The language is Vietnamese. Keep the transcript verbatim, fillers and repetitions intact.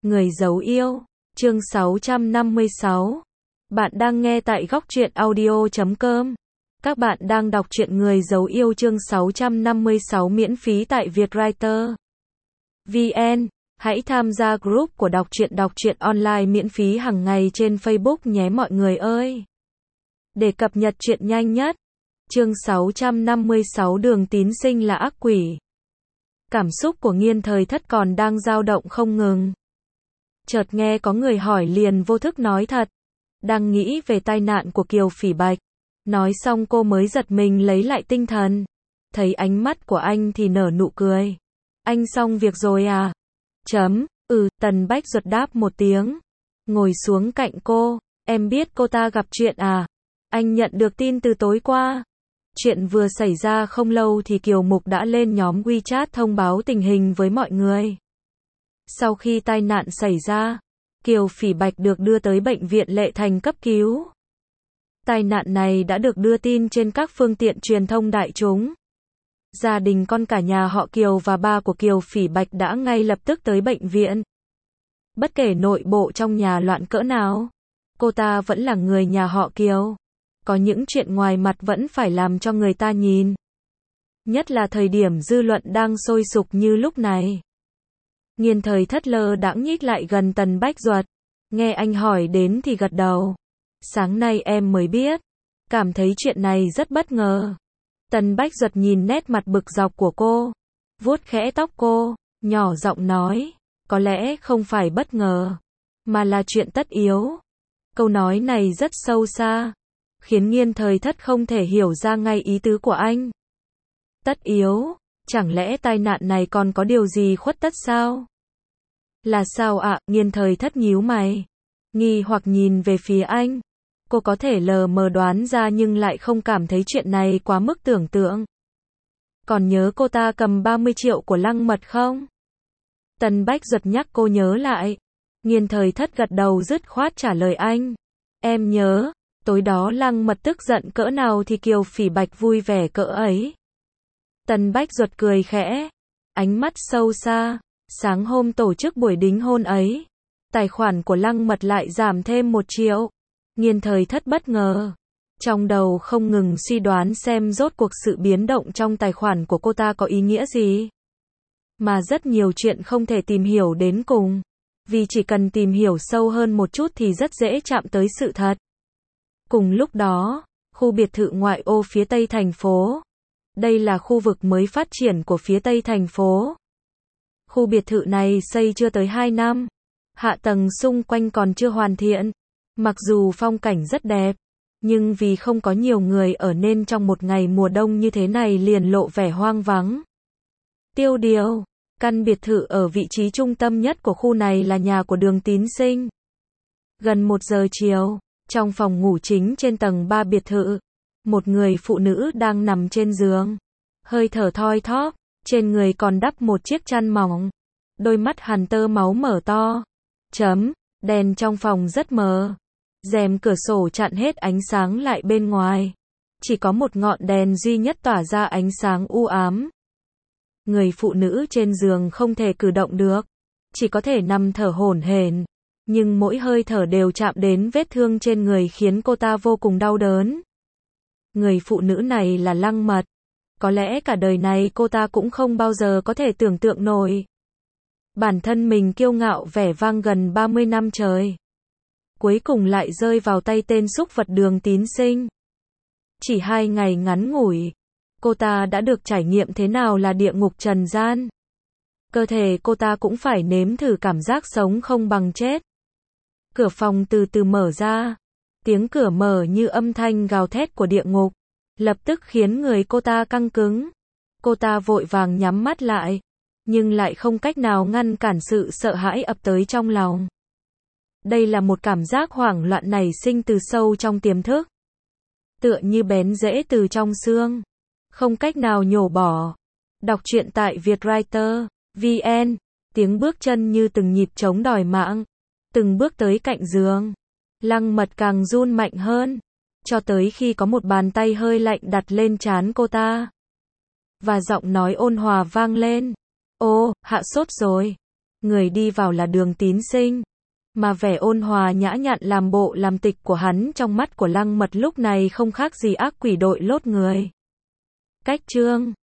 Người giấu yêu, chương sáu trăm năm mươi sáu. Bạn đang nghe tại góc truyện audio chấm com. Các bạn đang đọc truyện Người giấu yêu chương sáu trăm năm mươi sáu miễn phí tại Vietwriter vê en. Hãy tham gia group của đọc truyện đọc truyện online miễn phí hàng ngày trên Facebook nhé mọi người ơi. Để cập nhật truyện nhanh nhất. Chương sáu trăm năm mươi sáu Đường Tín Sinh là ác quỷ. Cảm xúc của Nghiên Thời Thất còn đang dao động không ngừng. Chợt nghe có người hỏi liền vô thức nói thật. Đang nghĩ về tai nạn của Kiều Phỉ Bạch. Nói xong cô mới giật mình lấy lại tinh thần. Thấy ánh mắt của anh thì nở nụ cười. Anh xong việc rồi à? Chấm, ừ, Tần Bách Duật đáp một tiếng. Ngồi xuống cạnh cô, em biết cô ta gặp chuyện à? Anh nhận được tin từ tối qua. Chuyện vừa xảy ra không lâu thì Kiều Mục đã lên nhóm WeChat thông báo tình hình với mọi người. Sau khi tai nạn xảy ra, Kiều Phỉ Bạch được đưa tới bệnh viện Lệ Thành cấp cứu. Tai nạn này đã được đưa tin trên các phương tiện truyền thông đại chúng. Gia đình con cả nhà họ Kiều và ba của Kiều Phỉ Bạch đã ngay lập tức tới bệnh viện. Bất kể nội bộ trong nhà loạn cỡ nào, cô ta vẫn là người nhà họ Kiều. Có những chuyện ngoài mặt vẫn phải làm cho người ta nhìn. Nhất là thời điểm dư luận đang sôi sục như lúc này. Nghiên Thời Thất lơ đãng nhích lại gần Tần Bách Duật. Nghe anh hỏi đến thì gật đầu. Sáng nay em mới biết. Cảm thấy chuyện này rất bất ngờ. Tần Bách Duật nhìn nét mặt bực dọc của cô. Vuốt khẽ tóc cô. Nhỏ giọng nói. Có lẽ không phải bất ngờ. Mà là chuyện tất yếu. Câu nói này rất sâu xa. Khiến Nghiên Thời Thất không thể hiểu ra ngay ý tứ của anh. Tất yếu. Chẳng lẽ tai nạn này còn có điều gì khuất tất sao? Là sao ạ? À? Nghiên Thời Thất nhíu mày. Nghi hoặc nhìn về phía anh. Cô có thể lờ mờ đoán ra nhưng lại không cảm thấy chuyện này quá mức tưởng tượng. Còn nhớ cô ta cầm ba mươi triệu của Lăng Mật không? Tần Bách Duật nhắc cô nhớ lại. Nghiên Thời Thất gật đầu dứt khoát trả lời anh. Em nhớ, tối đó Lăng Mật tức giận cỡ nào thì Kiều Phỉ Bạch vui vẻ cỡ ấy. Tần Bách Duật cười khẽ, ánh mắt sâu xa. Sáng hôm tổ chức buổi đính hôn ấy, tài khoản của Lăng Mật lại giảm thêm một triệu. Nghiên Thời Thất bất ngờ. Trong đầu không ngừng suy đoán xem rốt cuộc sự biến động trong tài khoản của cô ta có ý nghĩa gì. Mà rất nhiều chuyện không thể tìm hiểu đến cùng. Vì chỉ cần tìm hiểu sâu hơn một chút thì rất dễ chạm tới sự thật. Cùng lúc đó, khu biệt thự ngoại ô phía tây thành phố. Đây là khu vực mới phát triển của phía tây thành phố. Khu biệt thự này xây chưa tới hai năm. Hạ tầng xung quanh còn chưa hoàn thiện. Mặc dù phong cảnh rất đẹp, nhưng vì không có nhiều người ở nên trong một ngày mùa đông như thế này liền lộ vẻ hoang vắng. Tiêu điều, căn biệt thự ở vị trí trung tâm nhất của khu này là nhà của Đường Tín Sinh. Gần một giờ chiều, trong phòng ngủ chính trên tầng ba biệt thự, một người phụ nữ đang nằm trên giường, hơi thở thoi thóp, trên người còn đắp một chiếc chăn mỏng, đôi mắt hằn tơ máu mở to. Chấm, đèn trong phòng rất mờ, rèm cửa sổ chặn hết ánh sáng lại bên ngoài, chỉ có một ngọn đèn duy nhất tỏa ra ánh sáng u ám. Người phụ nữ trên giường không thể cử động được, chỉ có thể nằm thở hổn hển, nhưng mỗi hơi thở đều chạm đến vết thương trên người khiến cô ta vô cùng đau đớn. Người phụ nữ này là Lăng Mật. Có lẽ cả đời này cô ta cũng không bao giờ có thể tưởng tượng nổi. Bản thân mình kiêu ngạo vẻ vang gần ba mươi năm trời. Cuối cùng lại rơi vào tay tên súc vật Đường Tín Sinh. Chỉ hai ngày ngắn ngủi, cô ta đã được trải nghiệm thế nào là địa ngục trần gian. Cơ thể cô ta cũng phải nếm thử cảm giác sống không bằng chết. Cửa phòng từ từ mở ra. Tiếng cửa mở như âm thanh gào thét của địa ngục. Lập tức khiến người cô ta căng cứng. Cô ta vội vàng nhắm mắt lại. Nhưng lại không cách nào ngăn cản sự sợ hãi ập tới trong lòng. Đây là một cảm giác hoảng loạn nảy sinh từ sâu trong tiềm thức. Tựa như bén rễ từ trong xương. Không cách nào nhổ bỏ. Đọc truyện tại Vietwriter vê en. Tiếng bước chân như từng nhịp trống đòi mạng. Từng bước tới cạnh giường. Lăng Mật càng run mạnh hơn. Cho tới khi có một bàn tay hơi lạnh đặt lên trán cô ta. Và giọng nói ôn hòa vang lên. Ô, hạ sốt rồi. Người đi vào là Đường Tín Sinh. Mà vẻ ôn hòa nhã nhặn làm bộ làm tịch của hắn trong mắt của Lăng Mật lúc này không khác gì ác quỷ đội lốt người. Cách chương